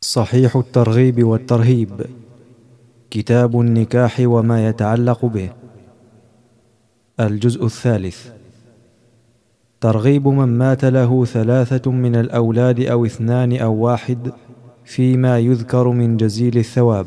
صحيح الترغيب والترهيب، كتاب النكاح وما يتعلق به. الجزء الثالث. ترغيب من مات له 3 من الأولاد أو 2 أو 1 فيما يذكر من جزيل الثواب.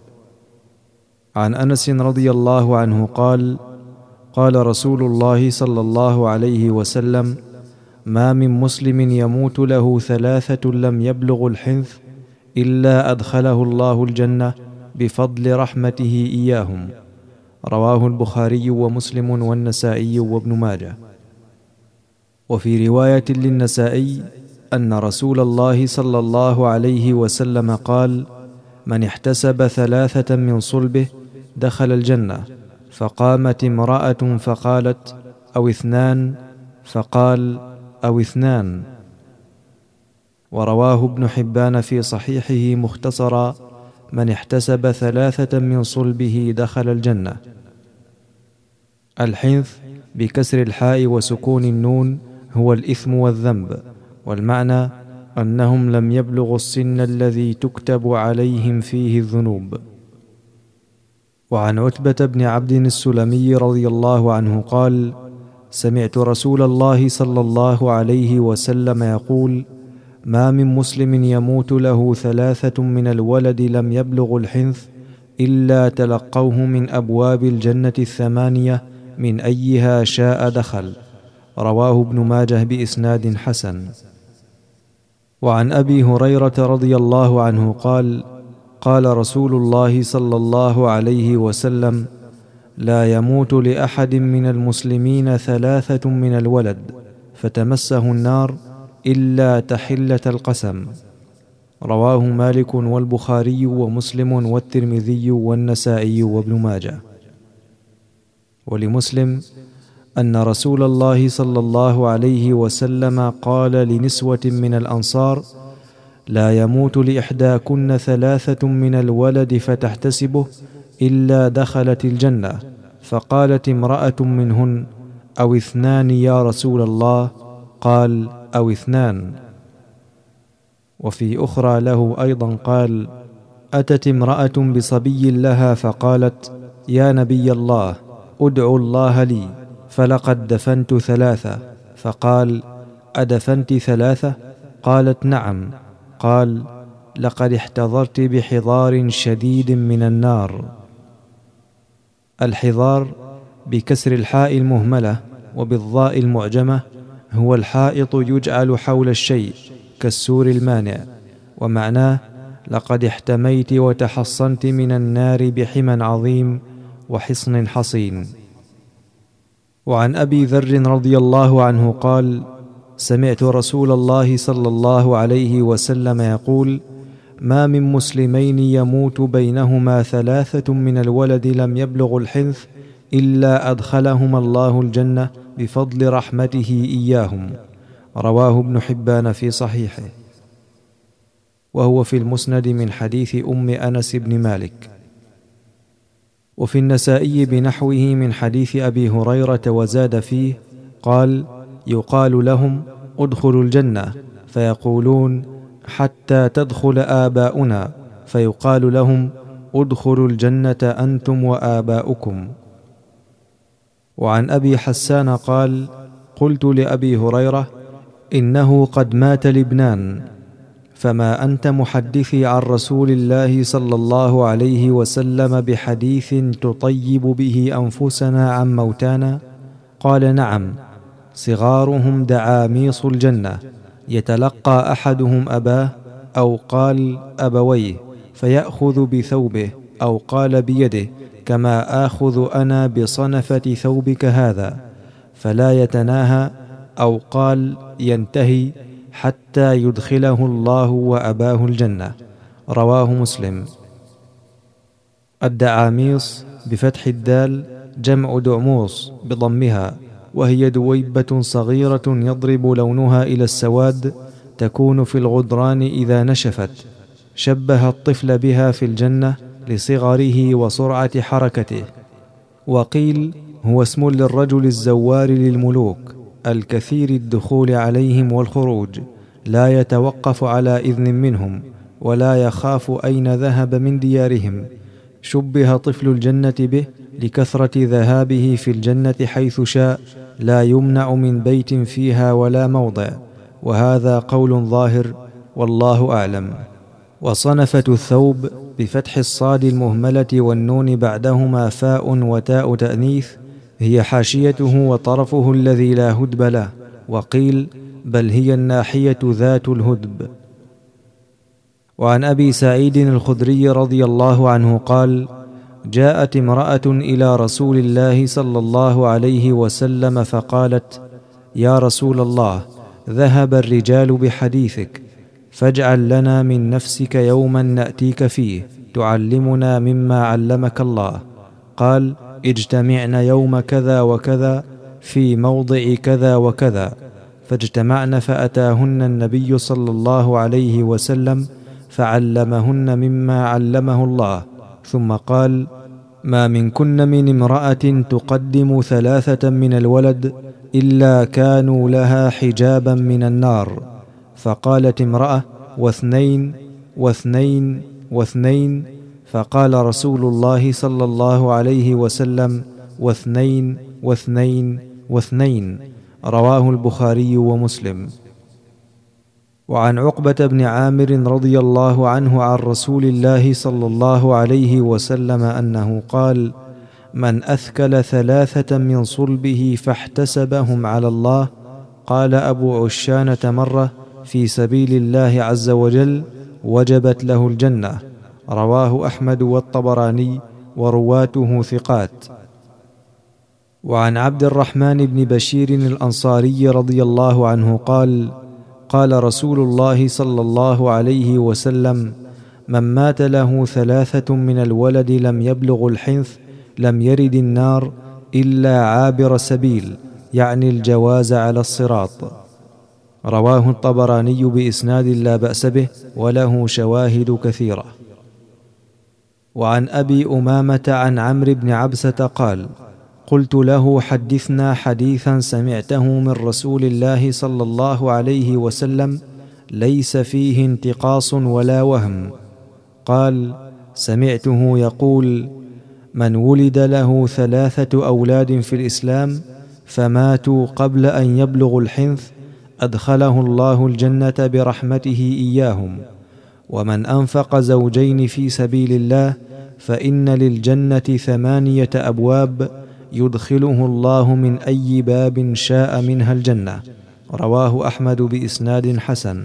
عن أنس رضي الله عنه قال: قال رسول الله صلى الله عليه وسلم: ما من مسلم يموت له 3 لم يبلغ الحنث إلا أدخله الله الجنة بفضل رحمته إياهم. رواه البخاري ومسلم والنسائي وابن ماجه. وفي رواية للنسائي أن رسول الله صلى الله عليه وسلم قال: من احتسب 3 من صلبه دخل الجنة. فقامت امرأة فقالت: أو 2؟ فقال: أو 2. ورواه ابن حبان في صحيحه مختصرا: من احتسب 3 من صلبه دخل الجنة. الحنث بكسر الحاء وسكون النون هو الإثم والذنب، والمعنى أنهم لم يبلغوا السن الذي تكتب عليهم فيه الذنوب. وعن عتبة بن عبد السلمي رضي الله عنه قال: سمعت رسول الله صلى الله عليه وسلم يقول: ما من مسلم يموت له 3 من الولد لم يبلغ الحنث إلا تلقوه من أبواب الجنة 8 من أيها شاء دخل. رواه ابن ماجه بإسناد حسن. وعن أبي هريرة رضي الله عنه قال: قال رسول الله صلى الله عليه وسلم: لا يموت لأحد من المسلمين 3 من الولد فتمسه النار إلا تحلة القسم. رواه مالك والبخاري ومسلم والترمذي والنسائي وابن ماجه. ولمسلم أن رسول الله صلى الله عليه وسلم قال لنسوة من الأنصار: لا يموت لإحداكن 3 من الولد فتحتسبه إلا دخلت الجنة. فقالت امرأة منهن: أو 2 يا رسول الله؟ قال: أو 2. وفي أخرى له أيضا قال: أتت امرأة بصبي لها فقالت: يا نبي الله، ادعوا الله لي، فلقد دفنت 3. فقال: أدفنت 3؟ قالت: نعم. قال: لقد احتضرت بحضار شديد من النار. الحضار بكسر الحاء المهملة وبالضاء المعجمة هو الحائط يجعل حول الشيء كالسور المانع، ومعناه: لقد احتميت وتحصنت من النار بحمى عظيم وحصن حصين. وعن أبي ذر رضي الله عنه قال: سمعت رسول الله صلى الله عليه وسلم يقول: ما من مسلمين يموت بينهما 3 من الولد لم يبلغ الحنث إلا أدخلهما الله الجنة بفضل رحمته إياهم. رواه ابن حبان في صحيحه، وهو في المسند من حديث أم أنس بن مالك. وفي النسائي بنحوه من حديث أبي هريرة وزاد فيه: قال: يقال لهم: ادخلوا الجنة، فيقولون: حتى تدخل آباؤنا، فيقال لهم: ادخلوا الجنة أنتم وآباؤكم. وعن أبي حسان قال: قلت لأبي هريرة: إنه قد مات لبنان، فما أنت محدثي عن رسول الله صلى الله عليه وسلم بحديث تطيب به أنفسنا عن موتانا؟ قال: نعم، صغارهم دعاميص الجنة، يتلقى أحدهم أباه، أو قال أبويه، فيأخذ بثوبه، أو قال بيده، كما آخذ أنا بصنفة ثوبك هذا، فلا يتناهى، أو قال ينتهي، حتى يدخله الله وأباه الجنة. رواه مسلم. الدعاميص بفتح الدال جمع دعموص بضمها، وهي دويبة صغيرة يضرب لونها إلى السواد، تكون في الغدران إذا نشفت. شبه الطفل بها في الجنة لصغره وسرعة حركته. وقيل هو اسم للرجل الزوار للملوك الكثير الدخول عليهم والخروج، لا يتوقف على إذن منهم، ولا يخاف أين ذهب من ديارهم. شبه طفل الجنة به لكثرة ذهابه في الجنة حيث شاء، لا يمنع من بيت فيها ولا موضع، وهذا قول ظاهر والله أعلم. وصنفة الثوب بفتح الصاد المهملة والنون بعدهما فاء وتاء تأنيث هي حاشيته وطرفه الذي لا هدب له، وقيل بل هي الناحية ذات الهدب. وعن أبي سعيد الخدري رضي الله عنه قال: جاءت امرأة إلى رسول الله صلى الله عليه وسلم فقالت: يا رسول الله، ذهب الرجال بحديثك، فاجعل لنا من نفسك يوما نأتيك فيه تعلمنا مما علمك الله. قال: اجتمعن يوم كذا وكذا في موضع كذا وكذا. فاجتمعن، فأتاهن النبي صلى الله عليه وسلم فعلمهن مما علمه الله، ثم قال: ما منكن من امرأة تقدم 3 من الولد إلا كانوا لها حجابا من النار. فقالت امرأة: 2 و2 و2. فقال رسول الله صلى الله عليه وسلم: 2 و2 و2. رواه البخاري ومسلم. وعن عقبة بن عامر رضي الله عنه عن رسول الله صلى الله عليه وسلم أنه قال: من أثكل 3 من صلبه فاحتسبهم على الله، قال أبو عشانة مرة: في سبيل الله عز وجل، وجبت له الجنة. رواه أحمد والطبراني ورواته ثقات. وعن عبد الرحمن بن بشير الأنصاري رضي الله عنه قال: قال رسول الله صلى الله عليه وسلم: من مات له 3 من الولد لم يبلغ الحنث لم يرد النار إلا عابر سبيل، يعني الجواز على الصراط. رواه الطبراني بإسناد لا بأس به، وله شواهد كثيرة. وعن أبي أمامة عن عمرو بن عبسة قال: قلت له: حدثنا حديثا سمعته من رسول الله صلى الله عليه وسلم ليس فيه انتقاص ولا وهم. قال: سمعته يقول: من ولد له 3 أولاد في الإسلام فماتوا قبل أن يبلغوا الحنث أدخله الله الجنة برحمته إياهم. ومن أنفق 2 في سبيل الله فإن للجنة 8 أبواب يدخله الله من أي باب شاء منها الجنة. رواه أحمد بإسناد حسن.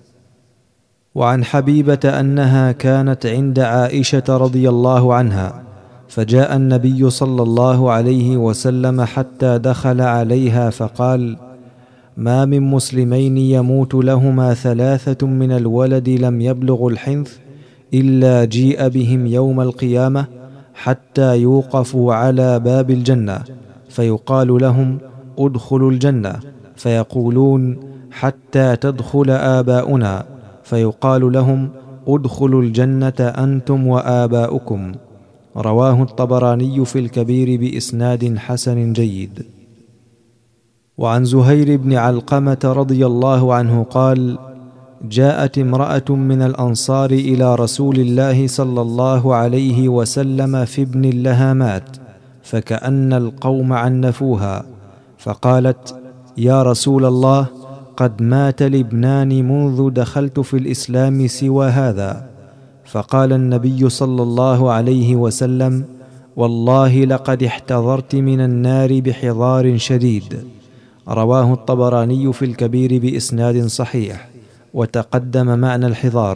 وعن حبيبة أنها كانت عند عائشة رضي الله عنها، فجاء النبي صلى الله عليه وسلم حتى دخل عليها فقال: ما من مسلمين يموت لهما 3 من الولد لم يبلغوا الحنث إلا جيء بهم يوم القيامة حتى يوقفوا على باب الجنة، فيقال لهم: ادخلوا الجنة، فيقولون: حتى تدخل آباؤنا، فيقال لهم: ادخلوا الجنة أنتم وآباؤكم. رواه الطبراني في الكبير بإسناد حسن جيد. وعن زهير بن علقمة رضي الله عنه قال: جاءت امرأة من الأنصار إلى رسول الله صلى الله عليه وسلم في ابن لها مات، فكأن القوم عنفوها، فقالت: يا رسول الله، قد مات الابنان منذ دخلت في الإسلام سوى هذا. فقال النبي صلى الله عليه وسلم: والله لقد احتضرت من النار بحضار شديد. رواه الطبراني في الكبير بإسناد صحيح، وتقدم معنى الحضار.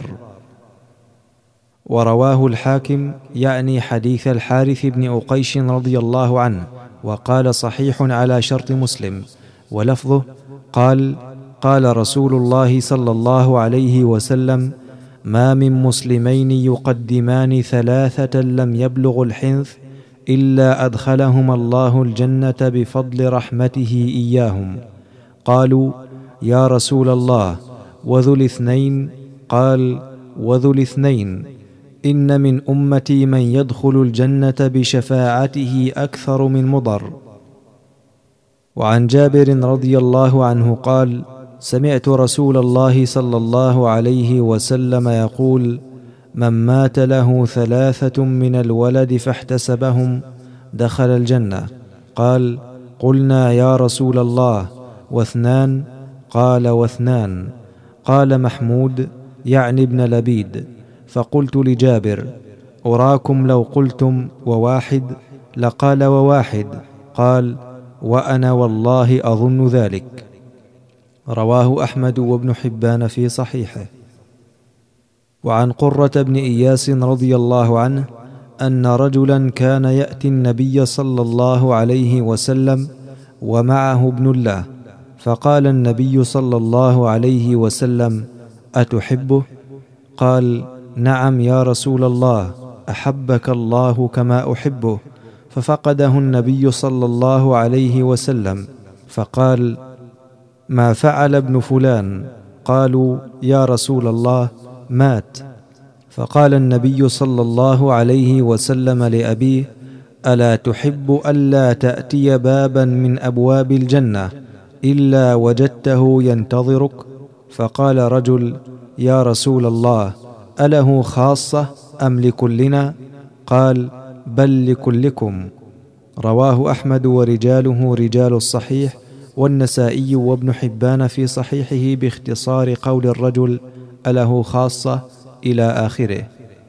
ورواه الحاكم يعني حديث الحارث بن عقيش رضي الله عنه، وقال: صحيح على شرط مسلم. ولفظه: قال: قال رسول الله صلى الله عليه وسلم: ما من مسلمين يقدمان 3 لم يبلغوا الحنث إلا أدخلهم الله الجنة بفضل رحمته إياهم. قالوا: يا رسول الله، وذو الاثنين؟ قال: وذو الاثنين. إن من أمتي من يدخل الجنة بشفاعته أكثر من مضر. وعن جابر رضي الله عنه قال: سمعت رسول الله صلى الله عليه وسلم يقول: من مات له 3 من الولد فاحتسبهم دخل الجنة. قال: قلنا يا رسول الله، و2؟ قال: و2. قال محمود يعني ابن لبيد: فقلت لجابر: أراكم لو قلتم 1 لقال 1. قال: وأنا والله أظن ذلك. رواه أحمد وابن حبان في صحيحه. وعن قرة بن إياس رضي الله عنه أن رجلا كان يأتي النبي صلى الله عليه وسلم ومعه ابن له، فقال النبي صلى الله عليه وسلم: أتحبه؟ قال: نعم يا رسول الله، أحبك الله كما أحبه. ففقده النبي صلى الله عليه وسلم، فقال: ما فعل ابن فلان؟ قالوا: يا رسول الله مات. فقال النبي صلى الله عليه وسلم لأبيه: ألا تحب ألا تأتي بابا من أبواب الجنة إلا وجدته ينتظرك؟ فقال رجل: يا رسول الله، أله خاصة أم لكلنا؟ قال: بل لكلكم. رواه أحمد ورجاله رجال الصحيح، والنسائي وابن حبان في صحيحه باختصار قول الرجل: أله خاصة إلى آخره.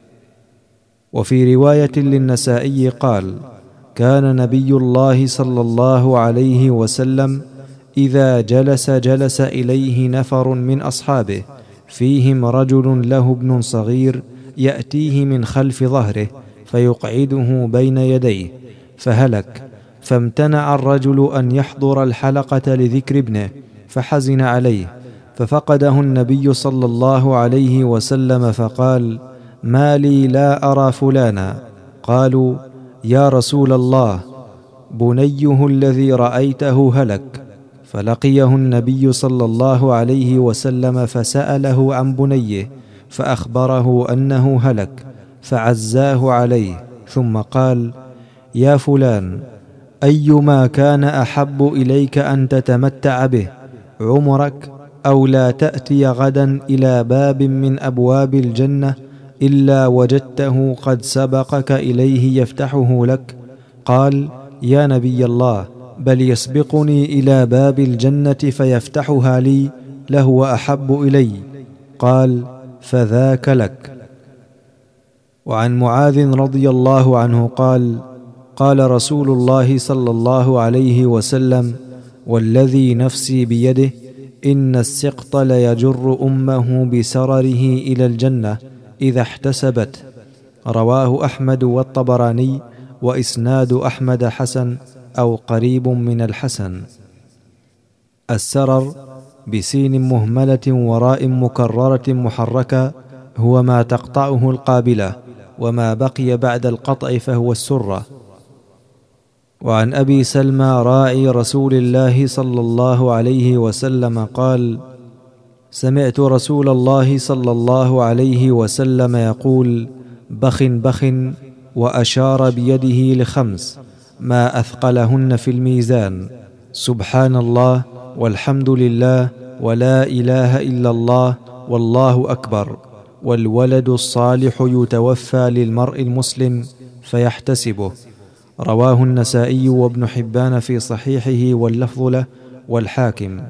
وفي رواية للنسائي قال: كان نبي الله صلى الله عليه وسلم إذا جلس إليه نفر من أصحابه فيهم رجل له ابن صغير يأتيه من خلف ظهره فيقعده بين يديه، فهلك، فامتنع الرجل أن يحضر الحلقة لذكر ابنه، فحزن عليه، ففقده النبي صلى الله عليه وسلم فقال: ما لي لا أرى فلانا؟ قالوا: يا رسول الله، بنيه الذي رأيته هلك. فلقيه النبي صلى الله عليه وسلم فسأله عن بنيه، فأخبره أنه هلك، فعزاه عليه، ثم قال: يا فلان، أيما كان أحب إليك أن تتمتع به، عمرك أو لا تأتي غدا إلى باب من أبواب الجنة إلا وجدته قد سبقك إليه يفتحه لك؟ قال: يا نبي الله، بل يسبقني إلى باب الجنة فيفتحها لي لهو أحب إلي. قال: فذاك لك. وعن معاذ رضي الله عنه قال: قال رسول الله صلى الله عليه وسلم: والذي نفسي بيده إن السقط ليجر أمه بسرره إلى الجنة إذا احتسبت. رواه أحمد والطبراني، وإسناد أحمد حسن أو قريب من الحسن. السرر بسين مهملة وراء مكررة محركة هو ما تقطعه القابلة، وما بقي بعد القطع فهو السرة. وعن أبي سلمى راعي رسول الله صلى الله عليه وسلم قال: سمعت رسول الله صلى الله عليه وسلم يقول: بخ بخ، وأشار بيده ل5 ما أثقلهن في الميزان: سبحان الله، والحمد لله، ولا إله إلا الله، والله أكبر. والولد الصالح يتوفى للمرء المسلم فيحتسبه. رواه النسائي وابن حبان في صحيحه واللفظ له، والحاكم.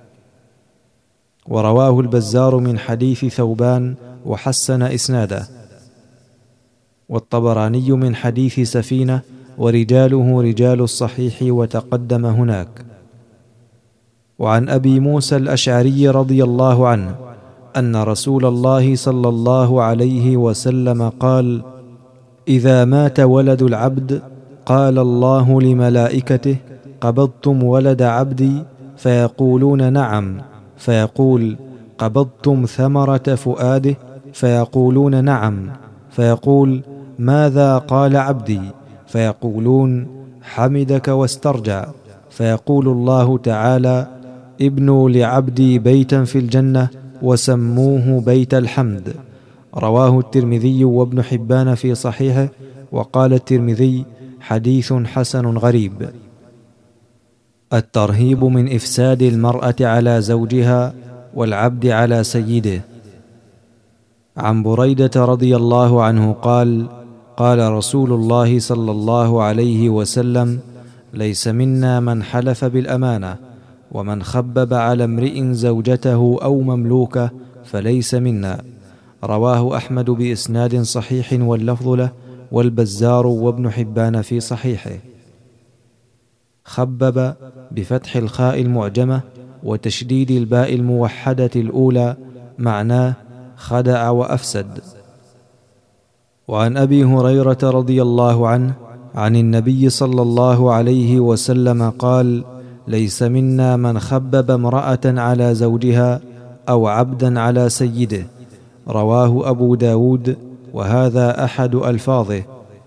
ورواه البزار من حديث ثوبان وحسن إسناده، والطبراني من حديث سفينة، ورجاله رجال الصحيح وتقدم هناك. وعن أبي موسى الأشعري رضي الله عنه أن رسول الله صلى الله عليه وسلم قال: إذا مات ولد العبد قال الله لملائكته: قبضتم ولد عبدي؟ فيقولون: نعم. فيقول: قبضتم ثمرة فؤاده؟ فيقولون: نعم. فيقول: ماذا قال عبدي؟ فيقولون: حمدك واسترجع. فيقول الله تعالى: ابنوا لعبدي بيتا في الجنة وسموه بيت الحمد. رواه الترمذي وابن حبان في صحيحه، وقال الترمذي: حديث حسن غريب. الترهيب من إفساد المرأة على زوجها والعبد على سيده. عن بريدة رضي الله عنه قال: قال رسول الله صلى الله عليه وسلم: ليس منا من حلف بالأمانة، ومن خبب على امرئ زوجته أو مملوكه فليس منا. رواه أحمد بإسناد صحيح واللفظ له، والبزار وابن حبان في صحيحه. خبب بفتح الخاء المعجمة وتشديد الباء الموحدة الأولى، معناه خدع وأفسد. وعن أبي هريرة رضي الله عنه عن النبي صلى الله عليه وسلم قال: ليس منا من خبب امرأة على زوجها أو عبدا على سيده. رواه أبو داود، وهذا أحد ألفاظه.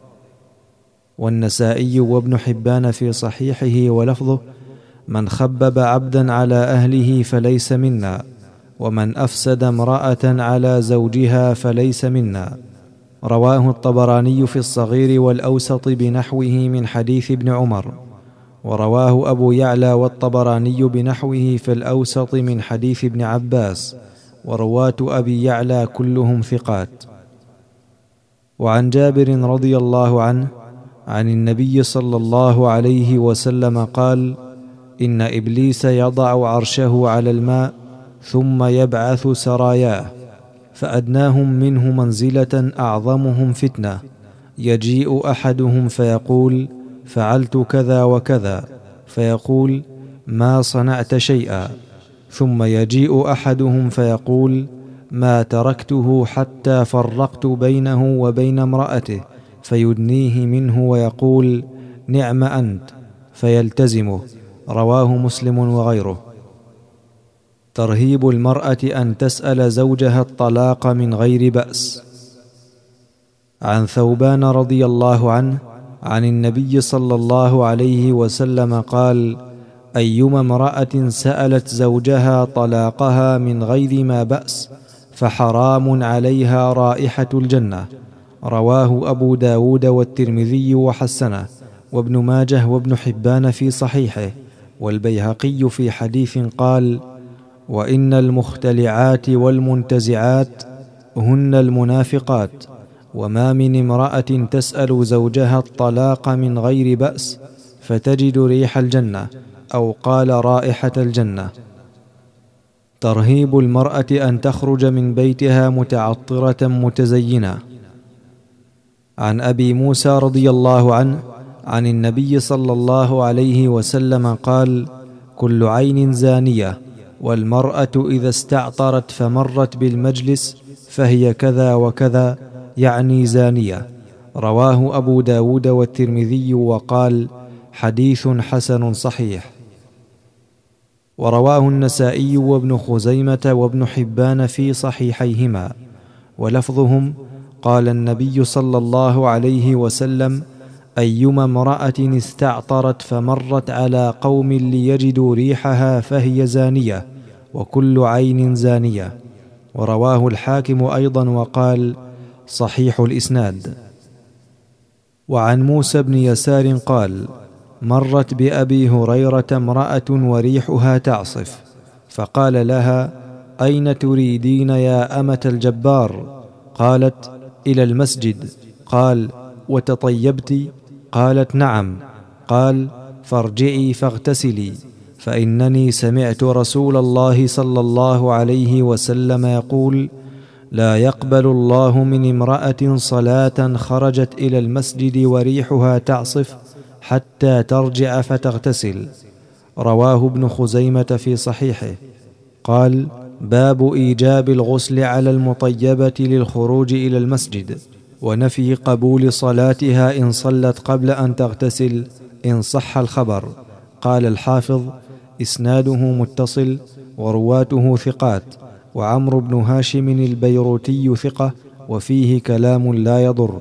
والنسائي وابن حبان في صحيحه ولفظه: من خبب عبدا على أهله فليس منا، ومن أفسد امرأة على زوجها فليس منا. رواه الطبراني في الصغير والأوسط بنحوه من حديث ابن عمر، ورواه أبو يعلى والطبراني بنحوه في الأوسط من حديث ابن عباس، ورواة أبي يعلى كلهم ثقات. وعن جابر رضي الله عنه عن النبي صلى الله عليه وسلم قال: إن إبليس يضع عرشه على الماء ثم يبعث سراياه، فأدناهم منه منزلة أعظمهم فتنة، يجيء أحدهم فيقول: فعلت كذا وكذا، فيقول: ما صنعت شيئا. ثم يجيء أحدهم فيقول: ما تركته حتى فرقت بينه وبين امرأته، فيدنيه منه ويقول: نعم أنت، فيلتزمه. رواه مسلم وغيره. ترهيب المرأة أن تسأل زوجها الطلاق من غير بأس. عن ثوبان رضي الله عنه عن النبي صلى الله عليه وسلم قال: أيما امرأة سألت زوجها طلاقها من غير ما بأس فحرام عليها رائحة الجنة. رواه أبو داود والترمذي وحسنه، وابن ماجه وابن حبان في صحيحه، والبيهقي في حديث قال: وإن المختلعات والمنتزعات هن المنافقات، وما من امرأة تسأل زوجها الطلاق من غير بأس فتجد ريح الجنة، أو قال رائحة الجنة. ترهيب المرأة أن تخرج من بيتها متعطرة متزينة. عن أبي موسى رضي الله عنه عن النبي صلى الله عليه وسلم قال: كل عين زانية، والمرأة إذا استعطرت فمرت بالمجلس فهي كذا وكذا، يعني زانية. رواه أبو داود والترمذي وقال: حديث حسن صحيح. ورواه النسائي وابن خزيمة وابن حبان في صحيحيهما، ولفظهم: قال النبي صلى الله عليه وسلم: أيما امرأة استعطرت فمرت على قوم ليجدوا ريحها فهي زانية، وكل عين زانية. ورواه الحاكم أيضا وقال: صحيح الإسناد. وعن موسى بن يسار قال: مرت بأبي هريرة امرأة وريحها تعصف، فقال لها: أين تريدين يا أمة الجبار؟ قالت: إلى المسجد. قال: وتطيبت؟ قالت: نعم. قال: فارجعي فاغتسلي، فإنني سمعت رسول الله صلى الله عليه وسلم يقول: لا يقبل الله من امرأة صلاة خرجت إلى المسجد وريحها تعصف حتى ترجع فتغتسل. رواه ابن خزيمة في صحيحه. قال: باب إيجاب الغسل على المطيبة للخروج إلى المسجد، ونفي قبول صلاتها إن صلت قبل أن تغتسل إن صح الخبر. قال الحافظ: إسناده متصل ورواته ثقات، وعمرو بن هاشم البيروتي ثقة، وفيه كلام لا يضر.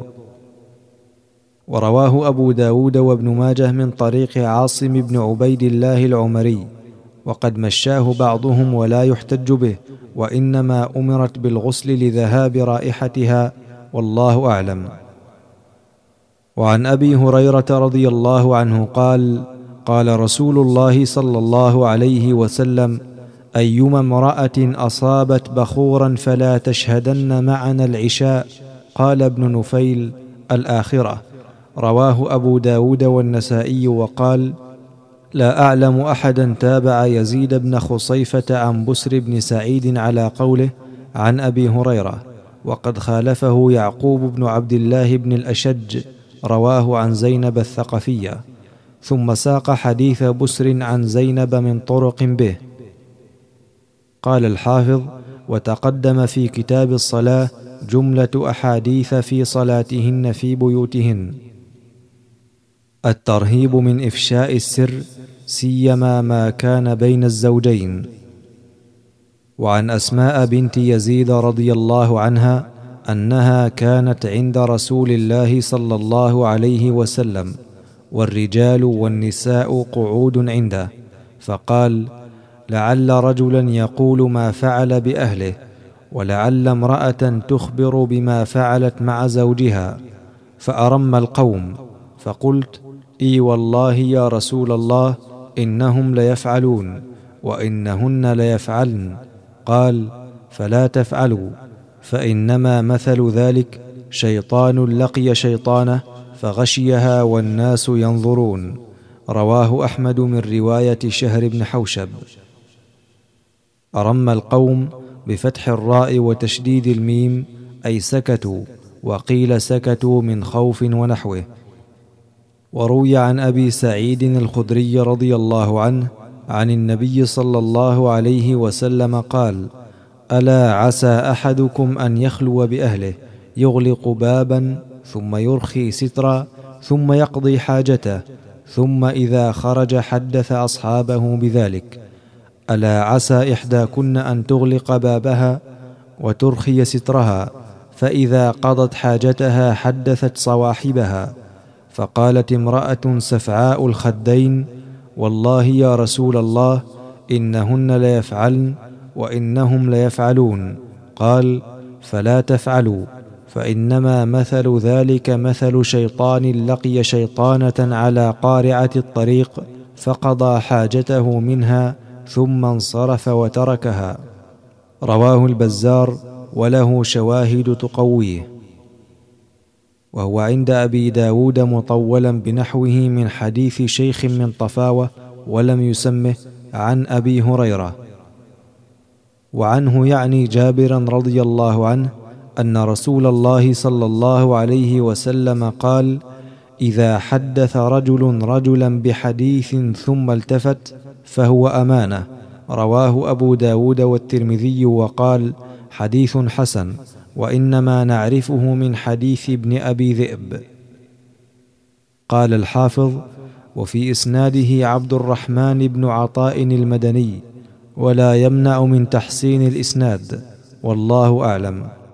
ورواه أبو داود وابن ماجه من طريق عاصم بن عبيد الله العمري، وقد مشاه بعضهم ولا يحتج به، وإنما أمرت بالغسل لذهاب رائحتها، والله أعلم. وعن أبي هريرة رضي الله عنه قال: قال رسول الله صلى الله عليه وسلم: أيما امرأة أصابت بخورا فلا تشهدن معنا العشاء. قال ابن نفيل: الآخرة. رواه أبو داود والنسائي وقال: لا أعلم أحدا تابع يزيد بن خصيفة عن بسر بن سعيد على قوله عن أبي هريرة، وقد خالفه يعقوب بن عبد الله بن الأشج، رواه عن زينب الثقفية، ثم ساق حديث بسر عن زينب من طرق به. قال الحافظ: وتقدم في كتاب الصلاة جملة أحاديث في صلاتهن في بيوتهن. الترهيب من إفشاء السر، سيما ما كان بين الزوجين. وعن أسماء بنت يزيد رضي الله عنها أنها كانت عند رسول الله صلى الله عليه وسلم، والرجال والنساء قعود عنده، فقال: لعل رجلا يقول ما فعل بأهله، ولعل امرأة تخبر بما فعلت مع زوجها. فأرم القوم، فقلت: إي والله يا رسول الله، إنهم ليفعلون وإنهن ليفعلن. قال: فلا تفعلوا، فإنما مثل ذلك شيطان لقي شيطانه فغشيها والناس ينظرون. رواه أحمد من رواية شهر بن حوشب. أرم القوم بفتح الراء وتشديد الميم، أي سكتوا، وقيل سكتوا من خوف ونحوه. وروي عن أبي سعيد الخدري رضي الله عنه عن النبي صلى الله عليه وسلم قال: ألا عسى أحدكم أن يخلو بأهله، يغلق بابا ثم يرخي سترا ثم يقضي حاجته، ثم إذا خرج حدث أصحابه بذلك. ألا عسى إحداكن أن تغلق بابها وترخي سترها، فإذا قضت حاجتها حدثت صواحبها. فقالت امرأة سفعاء الخدين: والله يا رسول الله، إنهن ليفعلن وإنهم ليفعلون. قال: فلا تفعلوا، فإنما مثل ذلك مثل شيطان لقي شيطانة على قارعة الطريق فقضى حاجته منها ثم انصرف وتركها. رواه البزار، وله شواهد تقويه. وهو عند أبي داود مطولا بنحوه من حديث شيخ من طفاوة ولم يسمه عن أبي هريرة. وعنه يعني جابرا رضي الله عنه أن رسول الله صلى الله عليه وسلم قال: إذا حدث رجل رجلا بحديث ثم التفت فهو أمانة. رواه أبو داود والترمذي وقال: حديث حسن، وإنما نعرفه من حديث ابن أبي ذئب. قال الحافظ: وفي إسناده عبد الرحمن بن عطاء المدني، ولا يمنع من تحسين الإسناد، والله أعلم.